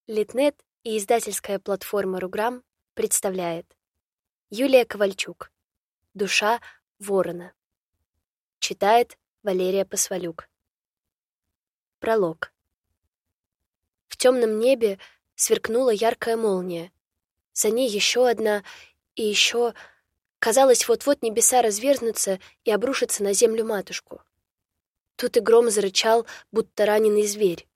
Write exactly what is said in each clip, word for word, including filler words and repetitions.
Литнет и издательская платформа «Руграм» представляет Юлия Ковальчук. Душа ворона. Читает Валерия Посвалюк. Пролог. В темном небе сверкнула яркая молния. За ней еще одна и еще... Казалось, вот-вот небеса разверзнутся и обрушатся на землю-матушку. Тут и гром зарычал, будто раненый зверь.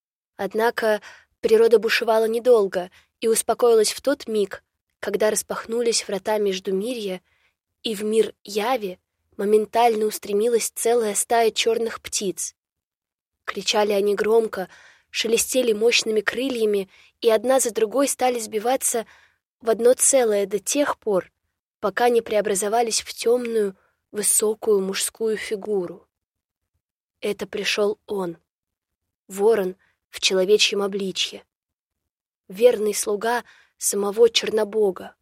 Однако природа бушевала недолго и успокоилась в тот миг, когда распахнулись врата Междумирья, и в мир Яви моментально устремилась целая стая черных птиц. Кричали они громко, шелестели мощными крыльями и одна за другой стали сбиваться в одно целое до тех пор, пока не преобразовались в темную, высокую мужскую фигуру. Это пришел он, ворон в человечьем обличье, верный слуга самого Чернобога,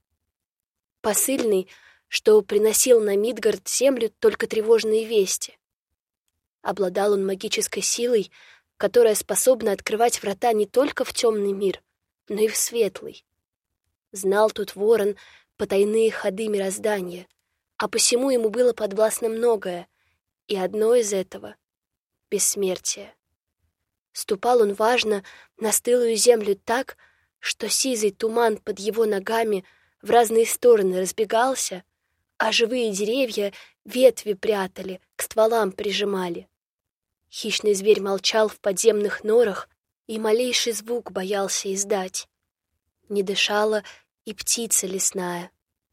посыльный, что приносил на Мидгард землю только тревожные вести. Обладал он магической силой, которая способна открывать врата не только в темный мир, но и в светлый. Знал тут ворон потайные ходы мироздания, а посему ему было подвластно многое, и одно из этого — бессмертие. Ступал он важно на стылую землю так, что сизый туман под его ногами в разные стороны разбегался, а живые деревья ветви прятали, к стволам прижимали. Хищный зверь молчал в подземных норах и малейший звук боялся издать. Не дышала и птица лесная.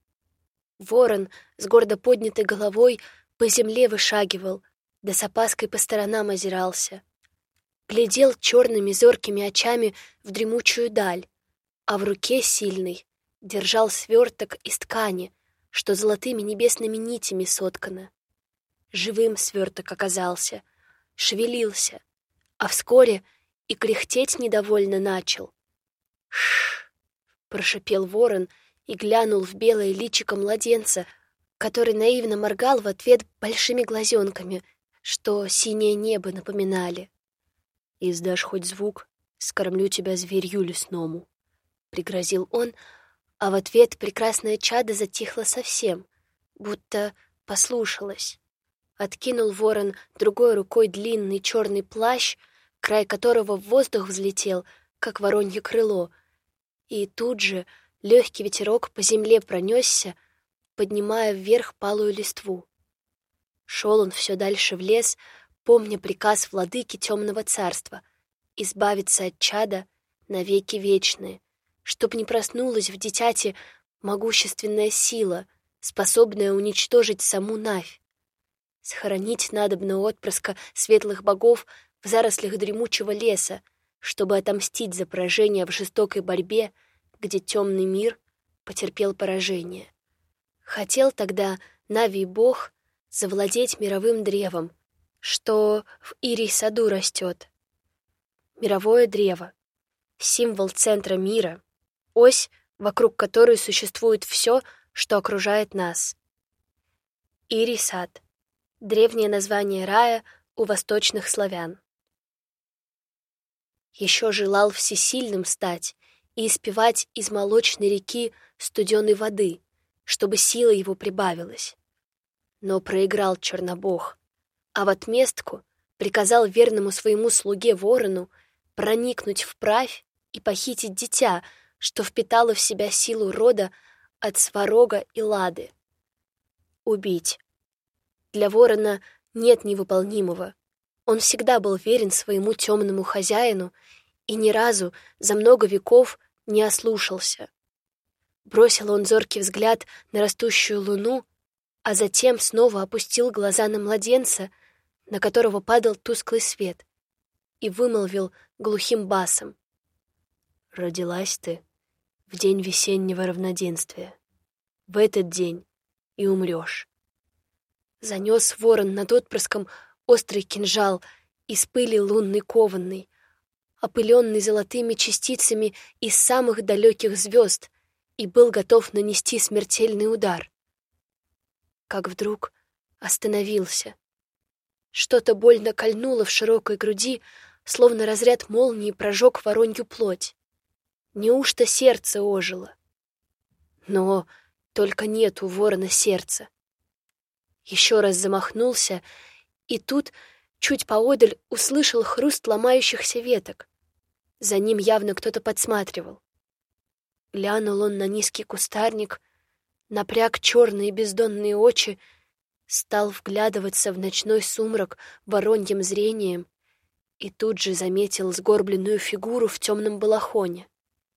Ворон с гордо поднятой головой по земле вышагивал, да с опаской по сторонам озирался. Глядел черными зоркими очами в дремучую даль, а в руке сильный держал сверток из ткани, что золотыми небесными нитями соткано. Живым сверток оказался, шевелился, а вскоре и кряхтеть недовольно начал. «Ш-ш-ш!» — прошипел ворон и глянул в белое личико младенца, который наивно моргал в ответ большими глазенками, что синее небо напоминали. «Издашь хоть звук, скормлю тебя зверью лесному», — пригрозил он, а в ответ прекрасное чадо затихло совсем, будто послушалось. Откинул ворон другой рукой длинный черный плащ, край которого в воздух взлетел, как воронье крыло, и тут же легкий ветерок по земле пронесся, поднимая вверх палую листву. Шел он все дальше в лес, помня приказ владыки темного царства — избавиться от чада навеки вечные, чтоб не проснулась в дитяти могущественная сила, способная уничтожить саму Навь. Схоронить надобно отпрыска светлых богов в зарослях дремучего леса, чтобы отомстить за поражение в жестокой борьбе, где темный мир потерпел поражение. Хотел тогда Навий бог завладеть мировым древом, что в Ирий-саду растет. Мировое древо — символ центра мира, ось, вокруг которой существует все, что окружает нас. Ирий-сад — древнее название рая у восточных славян. Еще желал всесильным стать и испевать из молочной реки студеной воды, чтобы сила его прибавилась. Но проиграл Чернобог, а в отместку приказал верному своему слуге ворону проникнуть вправь и похитить дитя, что впитало в себя силу рода от Сварога и Лады. Убить. Для ворона нет невыполнимого. Он всегда был верен своему темному хозяину и ни разу за много веков не ослушался. Бросил он зоркий взгляд на растущую луну, а затем снова опустил глаза на младенца, на которого падал тусклый свет, и вымолвил глухим басом: «Родилась ты в день весеннего равноденствия. В этот день и умрешь». Занес ворон над отпрыском острый кинжал из пыли лунной кованной, опыленный золотыми частицами из самых далеких звезд, и был готов нанести смертельный удар. Как вдруг остановился. Что-то больно кольнуло в широкой груди, словно разряд молнии прожег воронью плоть. Неужто сердце ожило? Но только нет у ворона сердца. Еще раз замахнулся, и тут, чуть поодаль, услышал хруст ломающихся веток. За ним явно кто-то подсматривал. Глянул он на низкий кустарник, напряг черные бездонные очи, стал вглядываться в ночной сумрак вороньим зрением и тут же заметил сгорбленную фигуру в темном балахоне.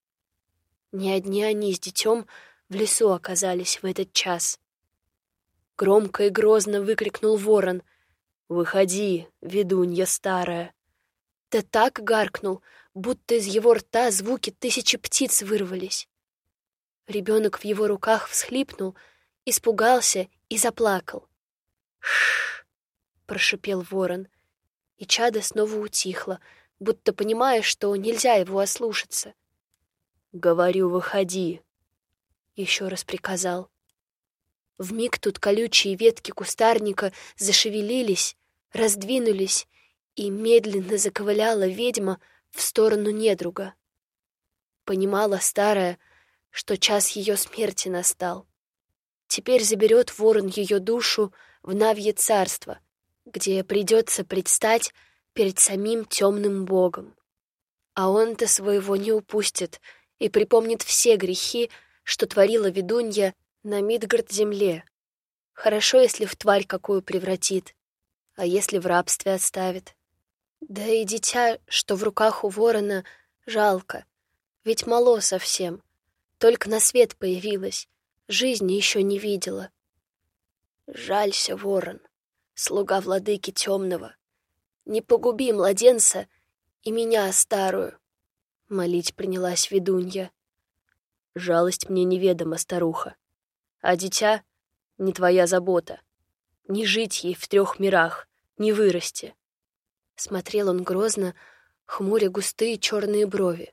Не одни они с детем в лесу оказались в этот час. Громко и грозно выкрикнул ворон: «Выходи, ведунья старая!» Да так гаркнул, будто из его рта звуки тысячи птиц вырвались. Ребенок в его руках всхлипнул, испугался и заплакал. «Ш-ш-ш!» — прошипел ворон, и чадо снова утихло, будто понимая, что нельзя его ослушаться. «Говорю, выходи!» — еще раз приказал. Вмиг тут колючие ветки кустарника зашевелились, раздвинулись, и медленно заковыляла ведьма в сторону недруга. Понимала старая, что час ее смерти настал. Теперь заберет ворон ее душу в Навье царство, где придется предстать перед самим темным богом. А он-то своего не упустит и припомнит все грехи, что творила ведунья на Мидгард-земле. Хорошо, если в тварь какую превратит, а если в рабстве оставит. Да и дитя, что в руках у ворона, жалко, ведь мало совсем, только на свет появилось, жизни еще не видела. Жалься, ворон, слуга владыки темного, не погуби младенца и меня старую, — молить принялась ведунья. Жалость мне неведома, старуха, а дитя — не твоя забота, не жить ей в трех мирах, не вырасти. Смотрел он грозно, хмуря густые черные брови.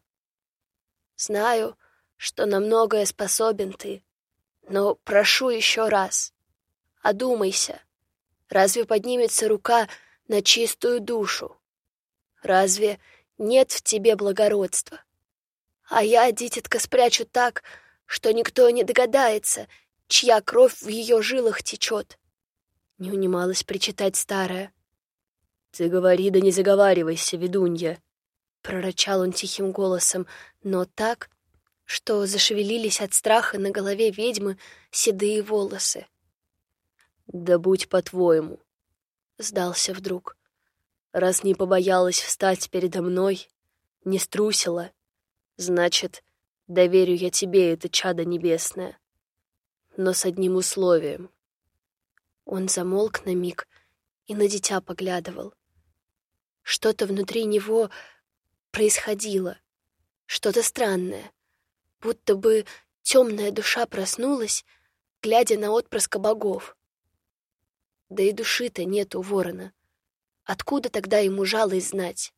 «Знаю, что на многое способен ты, но прошу еще раз, одумайся. Разве поднимется рука на чистую душу? Разве нет в тебе благородства? А я, дитятка, спрячу так, что никто не догадается, чья кровь в ее жилах течет». Не унималась причитать старая. «Ты говори, да не заговаривайся, ведунья!» — прорычал он тихим голосом, но так, что зашевелились от страха на голове ведьмы седые волосы. «Да будь по-твоему!» — сдался вдруг. «Раз не побоялась встать передо мной, не струсила, значит, доверю я тебе это чадо небесное, но с одним условием». Он замолк на миг и на дитя поглядывал. Что-то внутри него происходило, что-то странное, будто бы темная душа проснулась, глядя на отпрыска богов. Да и души-то нет у ворона. Откуда тогда ему жалость знать?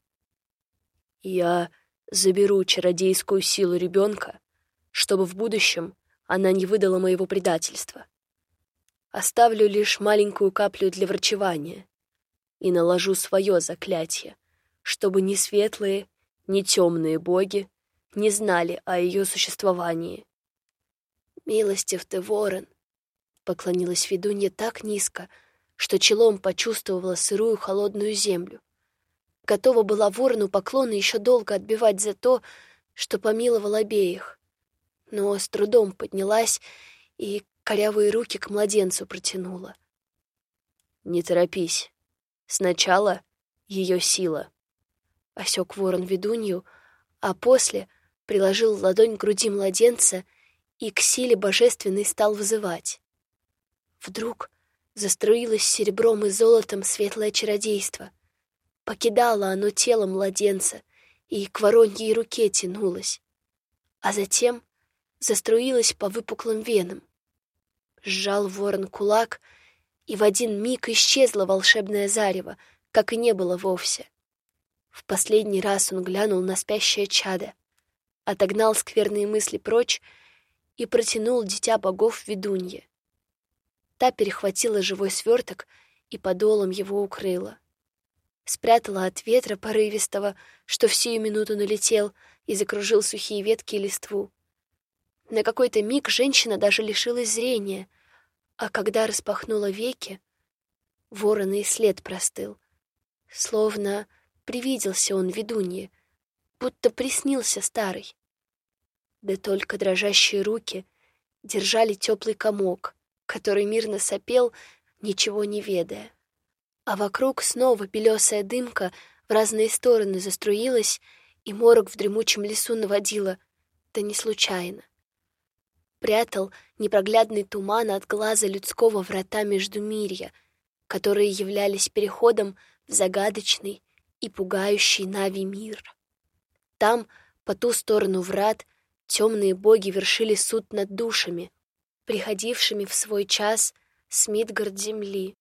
«Я заберу чародейскую силу ребенка, чтобы в будущем она не выдала моего предательства. Оставлю лишь маленькую каплю для врачевания и наложу свое заклятие, чтобы ни светлые, ни темные боги не знали о ее существовании». «Милостив ты, ворон!» — поклонилась ведунья так низко, что челом почувствовала сырую холодную землю. Готова была ворону поклоны еще долго отбивать за то, что помиловал обеих, но с трудом поднялась и корявые руки к младенцу протянула. «Не торопись. Сначала ее сила», — осек ворон ведунью, а после приложил ладонь к груди младенца и к силе божественной стал вызывать. Вдруг заструилось серебром и золотом светлое чародейство. Покидало оно тело младенца и к вороньей руке тянулось, а затем заструилось по выпуклым венам. Сжал ворон кулак, и в один миг исчезло волшебное зарево, как и не было вовсе. В последний раз он глянул на спящее чадо, отогнал скверные мысли прочь и протянул дитя богов ведунье. Та перехватила живой сверток и подолом его укрыла. спрятала от ветра порывистого, что в сию минуту налетел и закружил сухие ветки и листву. На какой-то миг женщина даже лишилась зрения, а когда распахнула веки, ворона и след простыл. Словно привиделся он ведунье, будто приснился старый. Да только дрожащие руки держали теплый комок, который мирно сопел, ничего не ведая. А вокруг снова белесая дымка в разные стороны заструилась, и морок в дремучем лесу наводила, да не случайно. Прятал непроглядный туман от глаза людского врата Междумирья, которые являлись переходом в загадочный и пугающий Нави мир. Там, по ту сторону врат, темные боги вершили суд над душами, приходившими в свой час с Мидгард земли.